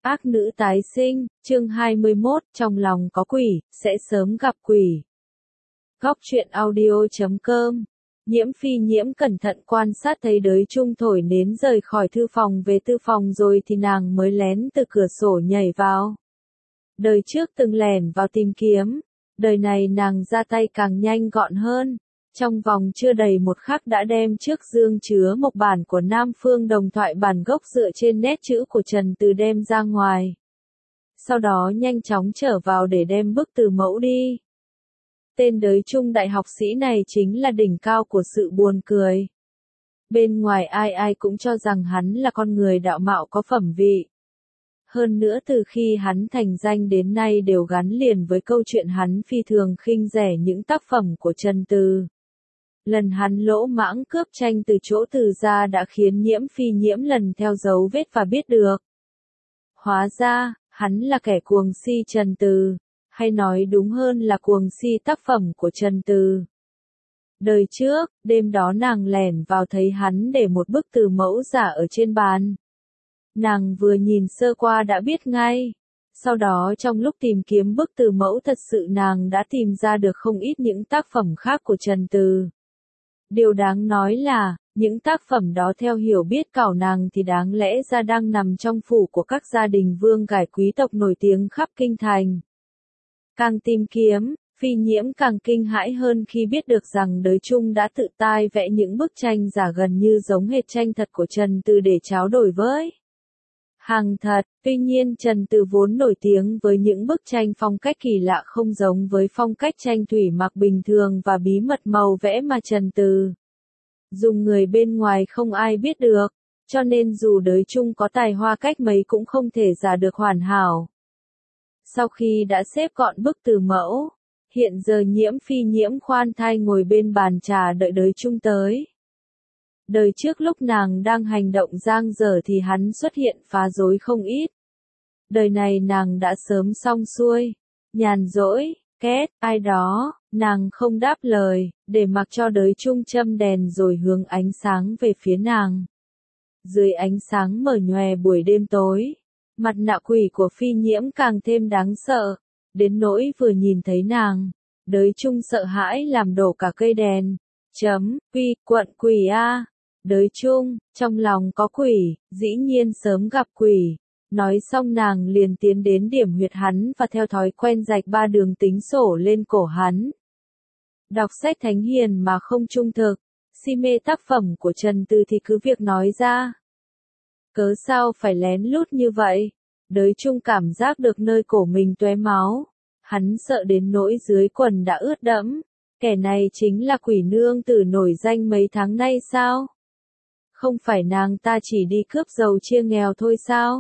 Ác nữ tái sinh, chương 21, trong lòng có quỷ, sẽ sớm gặp quỷ. Góc truyện audio.com. Nhiễm Phi Nhiễm cẩn thận quan sát thấy đới trung thổi nến rời khỏi thư phòng về tư phòng rồi thì nàng mới lén từ cửa sổ nhảy vào. Đời trước từng lẻn vào tìm kiếm, đời này nàng ra tay càng nhanh gọn hơn. Trong vòng chưa đầy một khắc đã đem trước dương chứa một bản của Nam Phương Đồng thoại bản gốc dựa trên nét chữ của Trần Từ đem ra ngoài. Sau đó nhanh chóng trở vào để đem bức từ mẫu đi. Tên đới trung đại học sĩ này chính là đỉnh cao của sự buồn cười. Bên ngoài ai ai cũng cho rằng hắn là con người đạo mạo có phẩm vị. Hơn nữa từ khi hắn thành danh đến nay đều gắn liền với câu chuyện hắn phi thường khinh rẻ những tác phẩm của Trần Từ. Lần hắn lỗ mãng cướp tranh từ chỗ Từ ra đã khiến Nhiễm Phi Nhiễm lần theo dấu vết và biết được. Hóa ra, hắn là kẻ cuồng si Trần Từ, hay nói đúng hơn là cuồng si tác phẩm của Trần Từ. Đời trước, đêm đó nàng lẻn vào thấy hắn để một bức từ mẫu giả ở trên bàn. Nàng vừa nhìn sơ qua đã biết ngay. Sau đó trong lúc tìm kiếm bức từ mẫu thật sự nàng đã tìm ra được không ít những tác phẩm khác của Trần Từ. Điều đáng nói là, những tác phẩm đó theo hiểu biết cảo nàng thì đáng lẽ ra đang nằm trong phủ của các gia đình vương cải quý tộc nổi tiếng khắp kinh thành. Càng tìm kiếm, Phi Nhiễm càng kinh hãi hơn khi biết được rằng đới trung đã tự tay vẽ những bức tranh giả gần như giống hệt tranh thật của Trần Từ để tráo đổi với hàng thật. Tuy nhiên Trần Từ vốn nổi tiếng với những bức tranh phong cách kỳ lạ không giống với phong cách tranh thủy mặc bình thường và bí mật màu vẽ mà Trần Từ dùng người bên ngoài không ai biết được, cho nên dù đới trung có tài hoa cách mấy cũng không thể giả được hoàn hảo. Sau khi đã xếp gọn bức từ mẫu, hiện giờ Nhiễm Phi Nhiễm khoan thai ngồi bên bàn trà đợi đới trung tới. Đời trước lúc nàng đang hành động dang dở thì hắn xuất hiện phá rối không ít. Đời này nàng đã sớm xong xuôi, nhàn rỗi, két, ai đó, nàng không đáp lời, để mặc cho đới trung châm đèn rồi hướng ánh sáng về phía nàng. Dưới ánh sáng mờ nhòe buổi đêm tối, mặt nạ quỷ của Phi Nhiễm càng thêm đáng sợ, đến nỗi vừa nhìn thấy nàng, đới trung sợ hãi làm đổ cả cây đèn. Quy, quận quỷ a. Đới trung, trong lòng có quỷ, dĩ nhiên sớm gặp quỷ. Nói xong nàng liền tiến đến điểm huyệt hắn và theo thói quen rạch 3 đường tính sổ lên cổ hắn. Đọc sách thánh hiền mà không trung thực, si mê tác phẩm của Trần Từ thì cứ việc nói ra. Cớ sao phải lén lút như vậy? Đới trung cảm giác được nơi cổ mình tóe máu. Hắn sợ đến nỗi dưới quần đã ướt đẫm. Kẻ này chính là quỷ nương tử nổi danh mấy tháng nay sao? Không phải nàng ta chỉ đi cướp giàu chia nghèo thôi sao?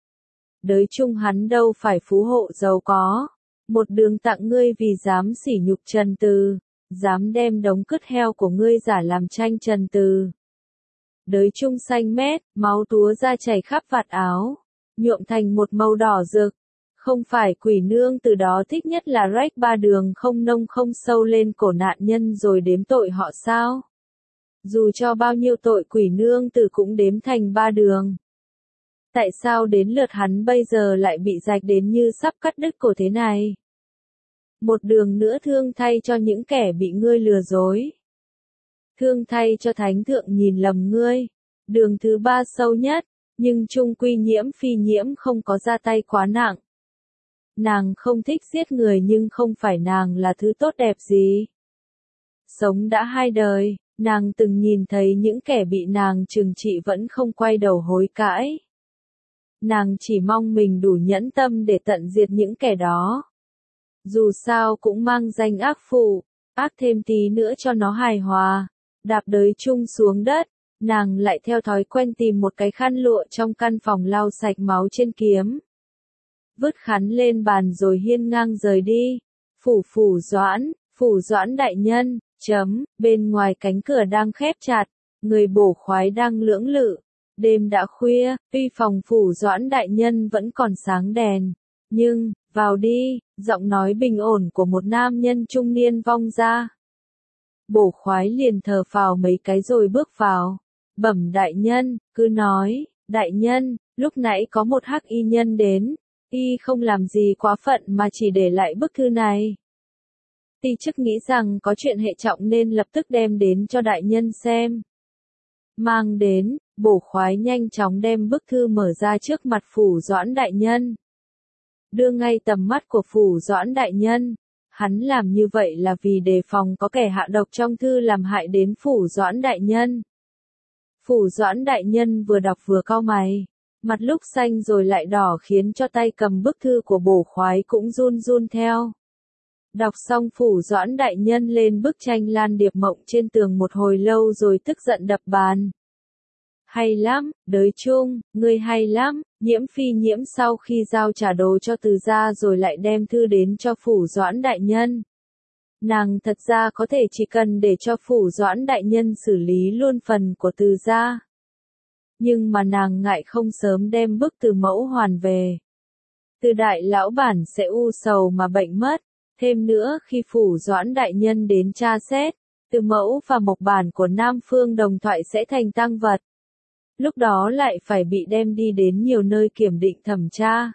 Đới trung hắn đâu phải phú hộ giàu có. Một đường tặng ngươi vì dám sỉ nhục Trần Từ, dám đem đống cứt heo của ngươi giả làm tranh Trần Từ. Đới trung xanh mét, máu túa ra chảy khắp vạt áo, nhuộm thành một màu đỏ rực. Không phải quỷ nương từ đó thích nhất là rách 3 đường không nông không sâu lên cổ nạn nhân rồi đếm tội họ sao? Dù cho bao nhiêu tội quỷ nương tử cũng đếm thành 3 đường. Tại sao đến lượt hắn bây giờ lại bị rạch đến như sắp cắt đứt cổ thế này? Một đường nữa thương thay cho những kẻ bị ngươi lừa dối. Thương thay cho thánh thượng nhìn lầm ngươi. Đường thứ 3 sâu nhất, nhưng chung quy Nhiễm Phi Nhiễm không có ra tay quá nặng. Nàng không thích giết người nhưng không phải nàng là thứ tốt đẹp gì. Sống đã 2 đời. Nàng từng nhìn thấy những kẻ bị nàng trừng trị vẫn không quay đầu hối cãi. Nàng chỉ mong mình đủ nhẫn tâm để tận diệt những kẻ đó. Dù sao cũng mang danh ác phụ, ác thêm tí nữa cho nó hài hòa. Đạp đới trung xuống đất, nàng lại theo thói quen tìm một cái khăn lụa trong căn phòng lau sạch máu trên kiếm. Vứt khăn lên bàn rồi hiên ngang rời đi. Phủ Doãn đại nhân. Bên ngoài cánh cửa đang khép chặt, người bổ khoái đang lưỡng lự. Đêm đã khuya, tuy phòng Phủ Doãn đại nhân vẫn còn sáng đèn, nhưng, vào đi, giọng nói bình ổn của một nam nhân trung niên vong ra. Bổ khoái liền thở phào mấy cái rồi bước vào. Bẩm đại nhân, cứ nói, đại nhân, Lúc nãy có một hắc y nhân đến, y không làm gì quá phận mà chỉ để lại bức thư này. Ti chức nghĩ rằng có chuyện hệ trọng nên lập tức đem đến cho đại nhân xem. Mang đến, bổ khoái nhanh chóng đem bức thư mở ra trước mặt Phủ Doãn đại nhân. Đưa ngay tầm mắt của Phủ Doãn đại nhân. Hắn làm như vậy là vì đề phòng có kẻ hạ độc trong thư làm hại đến Phủ Doãn đại nhân. Phủ Doãn đại nhân vừa đọc vừa cau mày, mặt lúc xanh rồi lại đỏ khiến cho tay cầm bức thư của bổ khoái cũng run run theo. Đọc xong Phủ Doãn đại nhân lên bức tranh Lan Điệp Mộng trên tường một hồi lâu rồi tức giận đập bàn. Hay lắm, Đới Trung, ngươi hay lắm. Nhiễm Phi Nhiễm sau khi giao trả đồ cho Từ gia rồi lại đem thư đến cho Phủ Doãn đại nhân. Nàng thật ra có thể chỉ cần để cho Phủ Doãn đại nhân xử lý luôn phần của Từ gia. Nhưng mà nàng ngại không sớm đem bức Từ mẫu hoàn về. Từ đại lão bản sẽ u sầu mà bệnh mất. Thêm nữa khi Phủ Doãn đại nhân đến tra xét, Từ mẫu và mộc bản của Nam Phương Đồng Thoại sẽ thành tang vật. Lúc đó lại phải bị đem đi đến nhiều nơi kiểm định thẩm tra.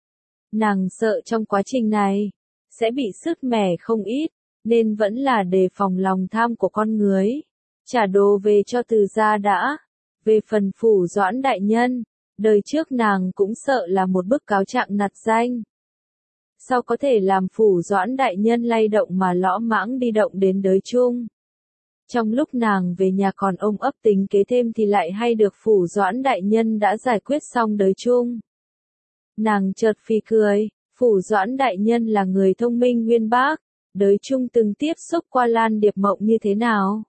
Nàng sợ trong quá trình này, sẽ bị sứt mẻ không ít, nên vẫn là đề phòng lòng tham của con người. Trả đồ về cho Từ gia đã. Về phần Phủ Doãn đại nhân, đời trước nàng cũng sợ là một bức cáo trạng nặt danh. Sao có thể làm Phủ Doãn đại nhân lay động mà lõ mãng đi động đến Đới Trung. Trong lúc nàng về nhà còn ôm ấp tính kế thêm thì lại hay được Phủ Doãn đại nhân đã giải quyết xong Đới Trung. Nàng chợt phì cười, Phủ Doãn đại nhân là người thông minh uyên bác, Đới Trung từng tiếp xúc qua Lan Điệp Mộng như thế nào?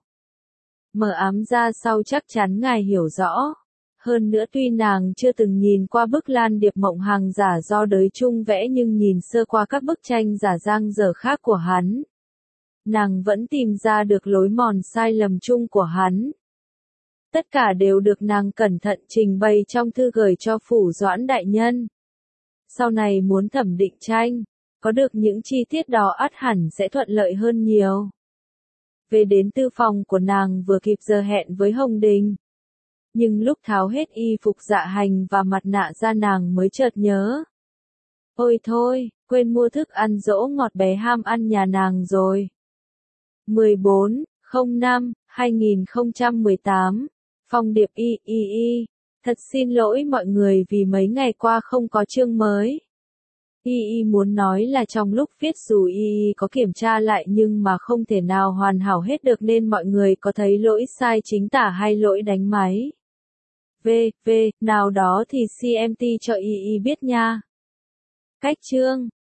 Mở ám ra sau chắc chắn ngài hiểu rõ. Hơn nữa tuy nàng chưa từng nhìn qua bức Lan Điệp Mộng hàng giả do Đới Trung vẽ nhưng nhìn sơ qua các bức tranh giả dang dở khác của hắn. Nàng vẫn tìm ra được lối mòn sai lầm chung của hắn. Tất cả đều được nàng cẩn thận trình bày trong thư gửi cho Phủ Doãn đại nhân. Sau này muốn thẩm định tranh, có được những chi tiết đó ắt hẳn sẽ thuận lợi hơn nhiều. Về đến tư phòng của nàng vừa kịp giờ hẹn với Hồng Đình. Nhưng lúc tháo hết y phục dạ hành và mặt nạ ra nàng mới chợt nhớ. Ôi thôi, quên mua thức ăn dỗ ngọt bé ham ăn nhà nàng rồi. 14/05/2018 Phong Điệp y. Thật xin lỗi mọi người vì mấy ngày qua không có chương mới. Y muốn nói là trong lúc viết dù Y có kiểm tra lại nhưng mà không thể nào hoàn hảo hết được nên mọi người có thấy lỗi sai chính tả hay lỗi đánh máy. Nào đó thì CMT cho Y biết nha. Cách chương